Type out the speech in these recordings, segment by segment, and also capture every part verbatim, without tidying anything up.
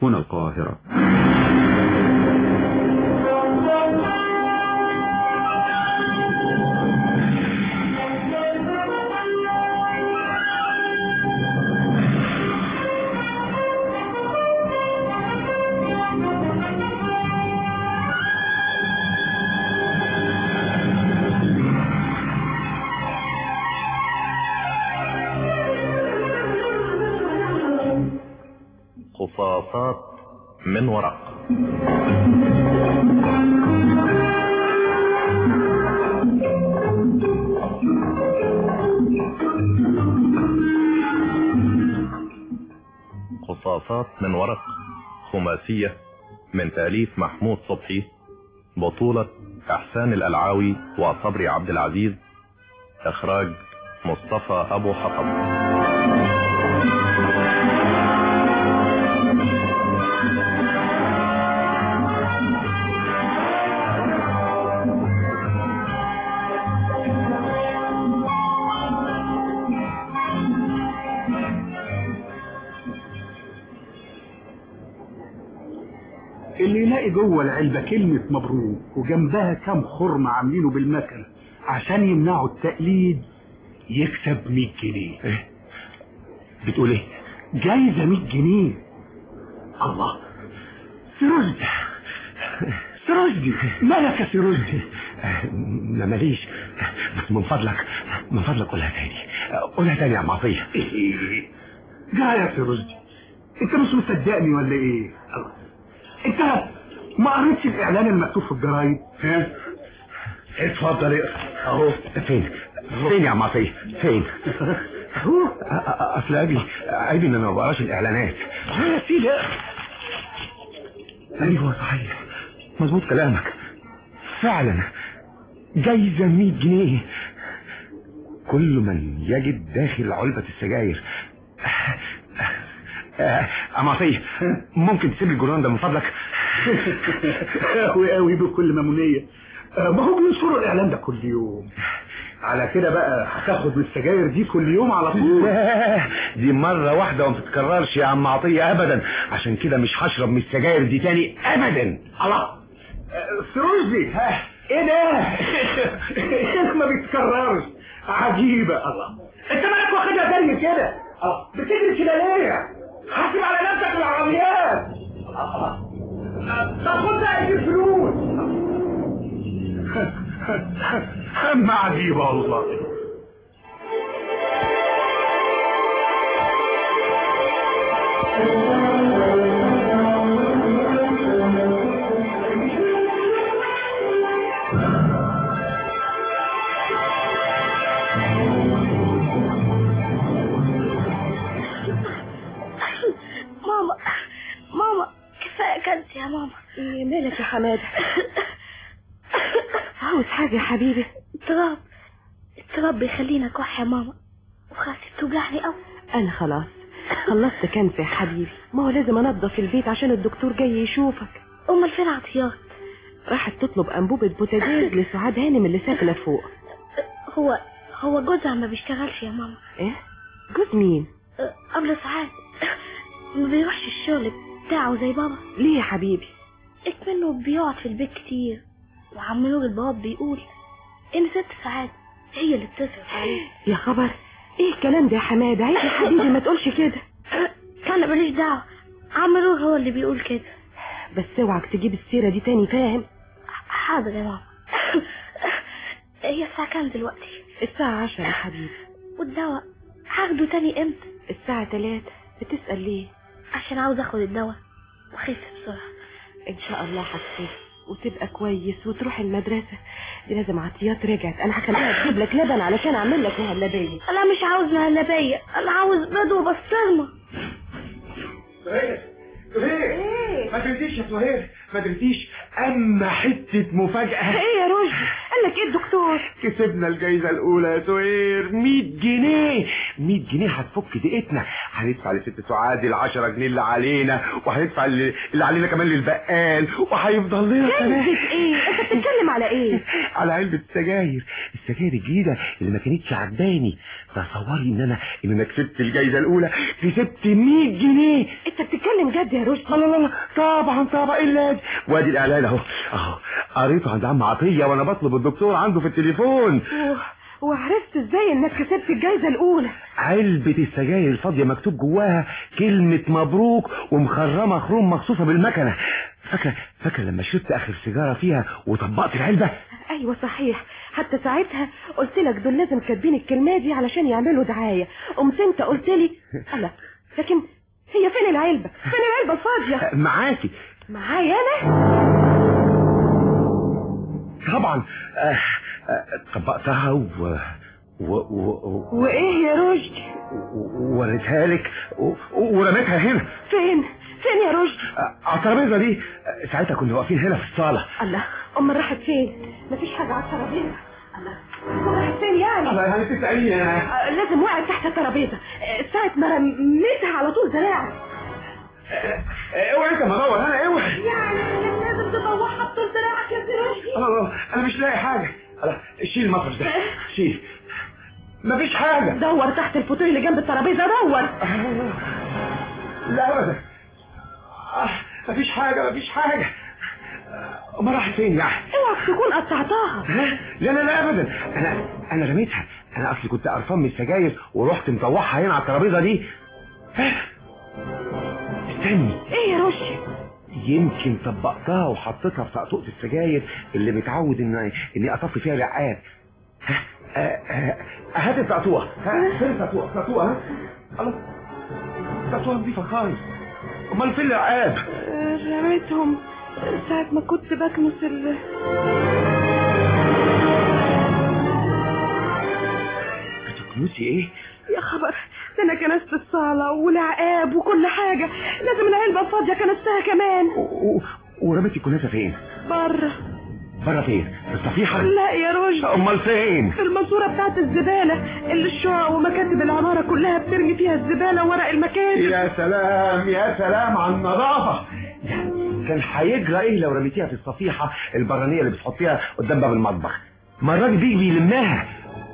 هنا القاهرة. قصاصات من ورق. قصاصات من ورق خماسية من تأليف محمود صبحي، بطولة احسان الالعاوي وصبري عبد العزيز، اخراج مصطفى ابو حطب. اللي يلاقي جوه العلبة كلمة مبروك وجنبها كام خرم عاملينه بالمكنة عشان يمنعوا التقليد يكسب مية جنيه. ايه بتقول ايه؟ جايزة مية جنيه. الله، سيروزدي سيروزدي مالك يا سيروزدي؟ ما ماليش، بس من فضلك من فضلك قولها تاني، قولها تاني يا عم عطية. ايه جاي يا سيروزدي، انت مش مصدقني ولا ايه؟ الله، انت ما قريتش الاعلان المكتوب في الجرايد؟ ها اتفضل اقرا اهو. فين فين يا عم عطية فين؟ اهو. اصل ابي عيب ان انا ما بقراش الاعلانات. يا سيدي ايوه صحيح، مظبوط كلامك، فعلا جايزة مية جنيه. كل من يجد داخل علبة السجاير. أم عطية، ممكن تسيب الجران ده من فضلك؟ قوي قوي بكل مامونية، ما هو بينشروا الاعلان ده كل يوم. على كده بقى هتاخد من السجاير دي كل يوم على طول؟ لا، دي مرة واحدة وما تتكررش يا عم عطية ابدا، عشان كده مش هشرب من السجاير دي تاني ابدا. الله، سروجدي ايه ده؟ ما بيتكررش، عجيبة. الله، انت مالك واخدها زي كده؟ الله، بتجري كده ليه؟ حاسب على نفسك العربيات. طب خد بقى دي فلوس. اما عجيبة والله. ماما ماما كفاية كنت يا ماما. ايه مالك يا حمادة؟ عاوز حاجة يا حبيبي؟ التراب التراب بيخلينا كح يا ماما، وخاصي بتوجعني قوي. انا خلاص خلصت كنف يا حبيبي، ما هو لازم انضف البيت عشان الدكتور جاي يشوفك. امال فين عطيات؟ راحت تطلب انبوبة بوتاجاز لسعاد هانم اللي ساكنة فوق. هو هو جوزها ما بيشتغلش يا ماما. ايه جوز مين؟ قبل ساعات ما بيروحش الشغل بتاعه زي بابا. ليه يا حبيبي؟ اكمنه بيقعد في البيت كتير، وعم نور البواب بيقول ان ست ساعات هي اللي بتصرف عليه. يا خبر، ايه الكلام ده يا حماده؟ عيب يا حبيبي ما تقولش كده. انا ماليش دعوه، عم نور هو اللي بيقول كده. بس اوعك تجيب السيره دي تاني، فاهم؟ حاضر يا ماما. هي الساعه كام دلوقتي؟ الساعه عشرة يا حبيبي. والدواء هاخده تاني امتى؟ الساعه تلاتة. بتسال ليه؟ عشان عاوز اخد الدواء وخف بسرعه. ان شاء الله هتخف وتبقى كويس وتروح المدرسة. دي لازم عطيات رجعت، انا هخليها تجيب لك لبن علشان اعمل لك مهلبية. انا مش عاوز مهلبية، انا عاوز بيض وبسطرمة. سهير سهير ما تنسيش يا سهير، ما تنسيش اما حتة مفاجأة. ايه يا رشدي؟ قال لك ايه الدكتور؟ كسبنا الجايزة الأولى يا سهير، مية جنيه. مية جنيه هتفك دقيقتنا. هندفع لست سعاد العشرة جنيه اللي علينا، وهندفع اللي اللي علينا كمان للبقال، وهيفضل لنا كمان. جايزة ايه؟ انت بتتكلم على ايه؟ على علبة سجاير، السجاير الجديدة اللي ما كانتش عجباني. تصوري ان انا ان انا كسبت الجايزة الأولى، كسبت مية جنيه. انت بتتكلم جد يا رشدي؟ لا لا لا طبعا طبعا الا وادي الاعلان اهو اهو قريته عند عم عطيه وانا بطلب الدكتور عنده في التليفون. وعرفت ازاي انك كسبت الجايزه الاولى؟ علبه السجاير الفاضيه مكتوب جواها كلمه مبروك ومخرمه خروم مخصوصه بالمكنه. فاكره فاكره لما شربت اخر سيجاره فيها وطبقت العلبه؟ ايوه صحيح، حتى ساعتها قلت لك دول لازم كاتبين الكلمه دي علشان يعملوا دعايه. قمت انت قلت لي لا، لكن هي فين العلبه؟ فين العلبه الفاضيه؟ معاكي. معايا انا؟ طبعا آه آه طبقتها و و و وايه يا رشدي؟ وريتها لك ورميتها هنا. فين فين يا رشدي؟ على الترابيزه دي. ساعتها كنا واقفين هنا في الصاله. الله، امال راحت فين؟ مفيش حاجه على الترابيزه. الله، راحت فين يعني؟ الله يعني تساليني. لازم وقعت تحت الترابيزه ساعه ما رميتها على طول زراعي. اوعي انت ما ادور انا اوعي. يعني لازم تطوعها بطول دراعك يا رشدي؟ الله، انا مش لاقي حاجه. الله، شيل المفرش ده، شيل. مفيش حاجه. دور تحت الفوتيه اللي جنب الترابيزه، دور. لا ابدا، مفيش حاجه مفيش حاجه. ما راحت فين يعني؟ اوعك تكون قطعتها. لا لا لا ابدا، انا انا رميتها. انا اصلي كنت قرفان من السجاير ورحت مطوعها هنا على الترابيزه دي. استني. ايه يا رشدي؟ يمكن طبقتها وحطيتها في طقطقه السجاير اللي متعود ان اني اطفي فيها العقاد. هات الطقطوقه. فين الطقطوقه؟ الطقطوقه ها؟ الله، الطقطوقه نظيفه خالص. امال فين العقاد؟ رميتهم ساعة ما كنت بكنس ال بتكنسي ايه؟ يا خبر، ده انا كنست الصالة والعقاب وكل حاجة. لازم العلبة الفاضية كنستها كمان. ورميتي الكناسة فين؟ بره. بره فين؟ في الصفيحة؟ لا يا رشدي. امال فين؟ في الماسورة بتاعت الزبالة اللي الشقق ومكاتب العمارة كلها بترمي فيها الزبالة وورق المكاتب. يا سلام يا سلام على النظافة. كان هيجرى ايه لو رميتيها في الصفيحة البرانية اللي بتحطيها قدام باب المطبخ؟ ما الراجل بيجي بيلمها.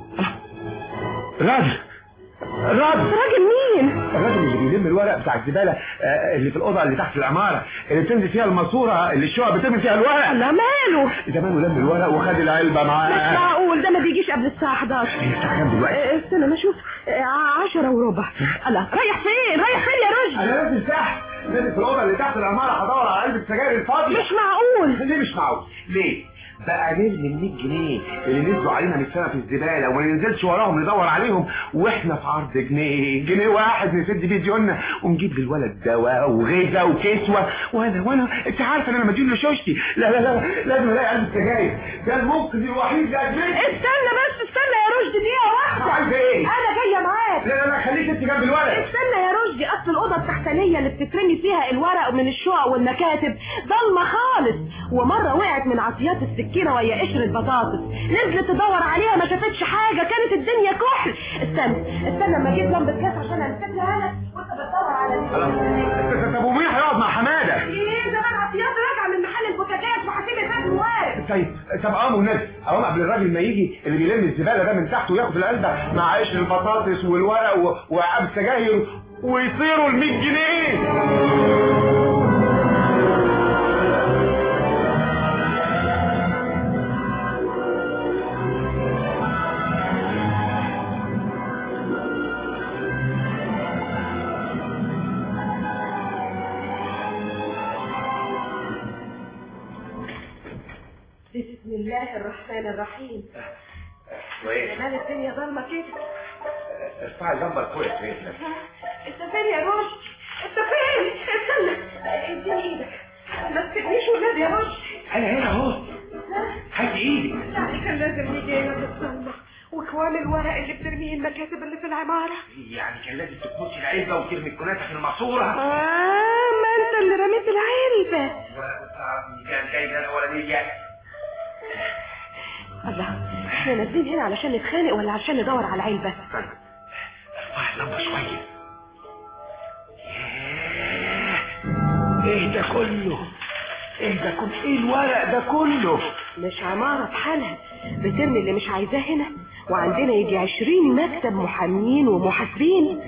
راجل راجل راجل مين؟ الراجل اللي بيلم الورق بتاع الزبالة اللي في الأوضة اللي تحت العمارة اللي بتنزل فيها الماسورة اللي الشقق بترمي فيها الورق. لا ماله؟ زمانه لم الورق وخد العلبة معاه. مش معقول، ده ما بيجيش قبل الساعة حداشر. هي الساعة كام دلوقتي؟ استنى ما اشوف. عشرة وربع. الله، رايح فين؟ رايح فين يا رشدي؟ أنا نازل تحت، نازل في الأوضة اللي تحت العمارة هدور على علبة سجاير الفاضية. مش معقول. ليه مش معقول؟ ليه؟ بقى نرمي مية جنيه اللي نزلوا علينا من سنة في الزبالة وما ننزلش وراهم ندور عليهم واحنا في عرض جنيه جنيه واحد نسد بيه ديوننا ونجيب للولد دواء وغذاء وكسوة. وانا وانا انت عارفه ان انا مديون لشوشتي. لا لا لا لازم الاقي علبة سجاير، ده المنقذ الوحيد لأجلك. استنى بس استنى يا رشدي دقيقة واحدة. عايزة ايه؟ انا جاية معاك. لا لا لا خليك انت جنب الولد. استنى يا رشدي، اصل الأوضة التحتانية اللي بتترمي فيها الورق من الشقق والمكاتب ضلمة خالص، ومرة وقعت من عصيات السكينة وهي قشرة بطاطس، نزلت تدور عليها ما شافتش حاجة، كانت الدنيا كحل. استنى استنى اما اجيب لمبة كاس عشان امسكها انا وانت بتدور على. طب ومين هيقعد مع حمادة؟ ايه زمان عصيات راجعة من محل البوتاجاز وهسيب الباب موارد. طيب طب قام والنبي قام قبل الراجل ما يجي اللي بيلم الزبالة ده من تحت وياخد العلبة مع قشر البطاطس والورق وعب السجاير ويصيروا ال مية جنيه. بسم الله الرحمن الرحيم. مال الدنيا ضلمة كده. ارفع اللمبة فوق يا سيدي. انت فين يا رشدي؟ انت فين؟ استنى اديني ايدك، ما تسيبنيش والنبي يا رشدي. انا هنا اهو، هات ايدي. يعني كان لازم نيجي هنا نتصلح وكوام الورق اللي بترميه المكاتب اللي في العمارة. يعني كان لازم تكنسي العلبة وترمي الكناسة في الماسورة. اه ما انت اللي رميت العلبة. الورق بتاع الجايزة الأولانية. الله، احنا نازلين هنا علشان نتخانق ولا علشان ندور على علبة؟ ارفع اللمبة شوية. ايه ده كله؟ ايه ده كله؟ ايه الورق ده كله؟ مش عمارة بحالها بترمي اللي مش عايزاه هنا، وعندنا يجي عشرين مكتب محامين ومحاسبين.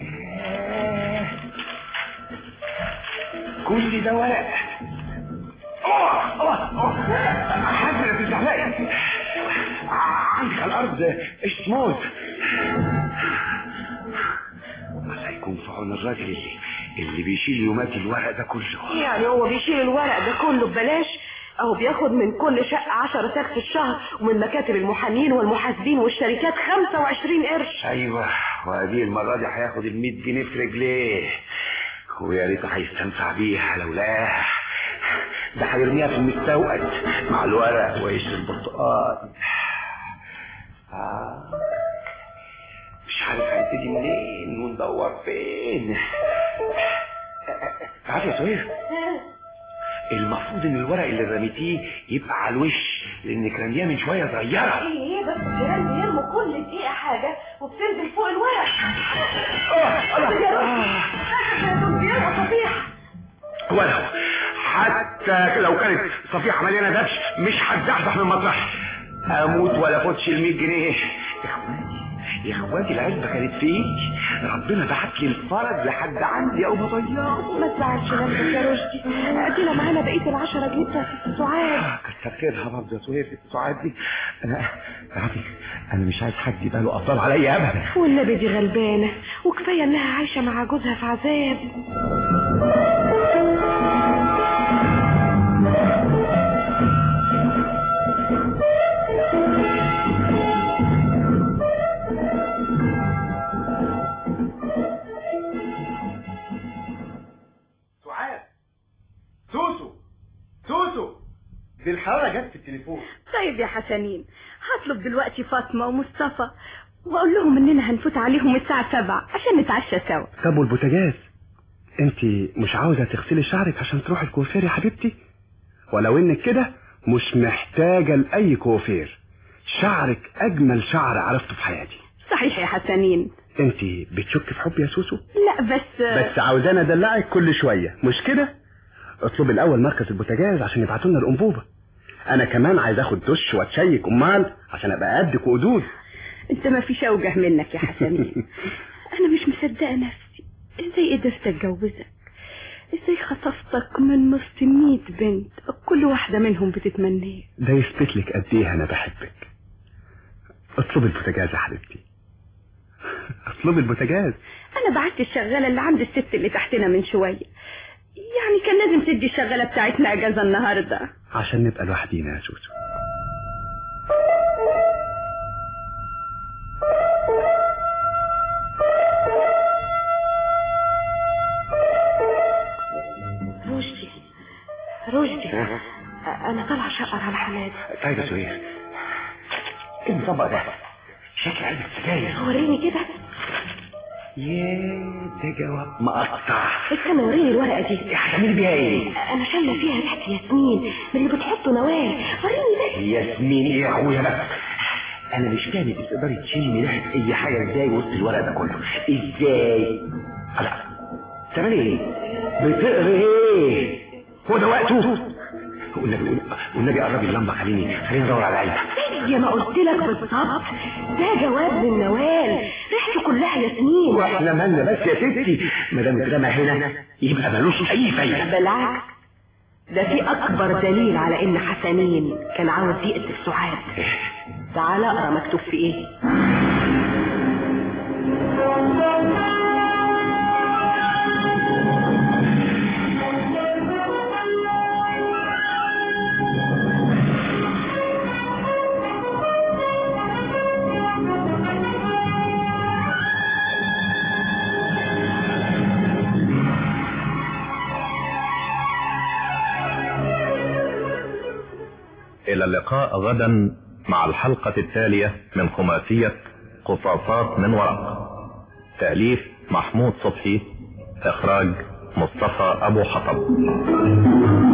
كل ده ورق. اوه اوه اوه حاجة في الزحلقة عندك على الارض اشموز. الله يكون في عون الراجل اللي اللي بيشيل يومات الورق ده كله. يعني هو بيشيل الورق ده كله ببلاش؟ اهو بياخد من كل شقة عشرة تاكس في الشهر، ومن مكاتب المحامين والمحاسبين والشركات خمسة وعشرين قرش. ايوه، وادي المرة دي هياخد المية جنيه في رجليه، ويا ريت هيستنفع بيها لولاها. ده هيرميها في المستوقد مع الورق ويشرب البرتقال. آه. مش عارف هنبتدي منين وندور فين. عارف يا سهير، المفروض ان الورق اللي رميتيه يبقى على الوش، لانك رمياه من شويه صغيره. ايه ايه بس الجيران بيرموا كل دقيقه حاجه وبتنزل فوق الورق. بيرموا صفيحه. ولو حتى لو كانت صفيحه مليانه دبش مش هتزحزح من مطرح. اموت ولا فوتش ال مية جنيه. يا اخواتي يا اخواتي العلبه كانت فيك، ربنا بعت لي الفرج لحد عندي او بطياره. ما تزعلش نفسك يا رشدي، ادينا معانا بقيه العشرة جنيه بتاعت السعاد. كتر خيرها برضه يا سهير. السعاد دي انا عارف انا مش عايز حد يبقى له افضل عليا ابدا. والنبي دي غلبانه، وكفايه انها عايشه مع جوزها في عذاب. سوسو سوسو دي الحرارة جت في التليفون. طيب يا حسنين، هطلب دلوقتي فاطمة ومصطفى واقول لهم اننا هنفوت عليهم الساعة سبعة عشان نتعشى سوا. طب والبوتاجاز، انت مش عاوزة تغسلي شعرك عشان تروحي الكوافير يا حبيبتي؟ ولو انك كده مش محتاجة لأي كوافير، شعرك اجمل شعر عرفته في حياتي. صحيح يا حسنين. انت بتشك في حبي يا سوسو؟ لا بس بس عاوزانا ادلعك كل شوية مش كده؟ اطلب الاول مركز البوتاجاز عشان يبعتوا لنا الانبوبه. انا كمان عايز اخد دش واتشيك امال عشان ابقى قدك وقدود. انت ما فيش اوجه منك يا حسنين. انا مش مصدقه نفسي، ازاي قدرت اتجوزك؟ ازاي خطفتك من وسط مية بنت كل واحده منهم بتتمنيه؟ ده يثبت لك قد ايه انا بحبك. اطلب البوتاجاز يا حبيبتي. اطلب البوتاجاز. انا بعت الشغاله اللي عند الست اللي تحتنا من شويه، يعني كان لازم تدي الشغالة بتاعتنا اجازة النهاردة عشان نبقى لوحدينا يا سوسو. رشدي رشدي انا طالعه شقر على حماد. طيب يا سهير، ايه المطبق ده؟ شكل علبة سجاير. وريني كده. ياه ده جواب مقطع. استنى وريني الورقه دي. هتعملي بيها ايه؟ انا شامه فيها ريحه ياسمين من اللي بتحطوا نواه. وريني ده. ياسمين ايه يا اخويا بقى؟ انا مش فاهم بتقدري تشمي ريحه اي حاجه ازاي وسط الورق ده كله؟ ازاي؟ لا تعملي ايه؟ بتقري ايه؟ هو ده وقته؟ والنبي والنبي قربي اللمبه، خليني خليني ادور على العلبه. يا ما قلت لك بالظبط، ده جواب من نوال ريحته كلها ياسمين. واحنا مالنا بس يا ستي؟ ما دام اترمى هنا يبقى ملوش اي فايده. بالعكس، ده في اكبر دليل على ان حسنين كان عاوز يقتل سعاد. تعال اقرا مكتوب في ايه. إلى اللقاء غدا مع الحلقة التالية من خماسية قصاصات من ورق. تأليف محمود صبحي، إخراج مصطفى أبو حطب.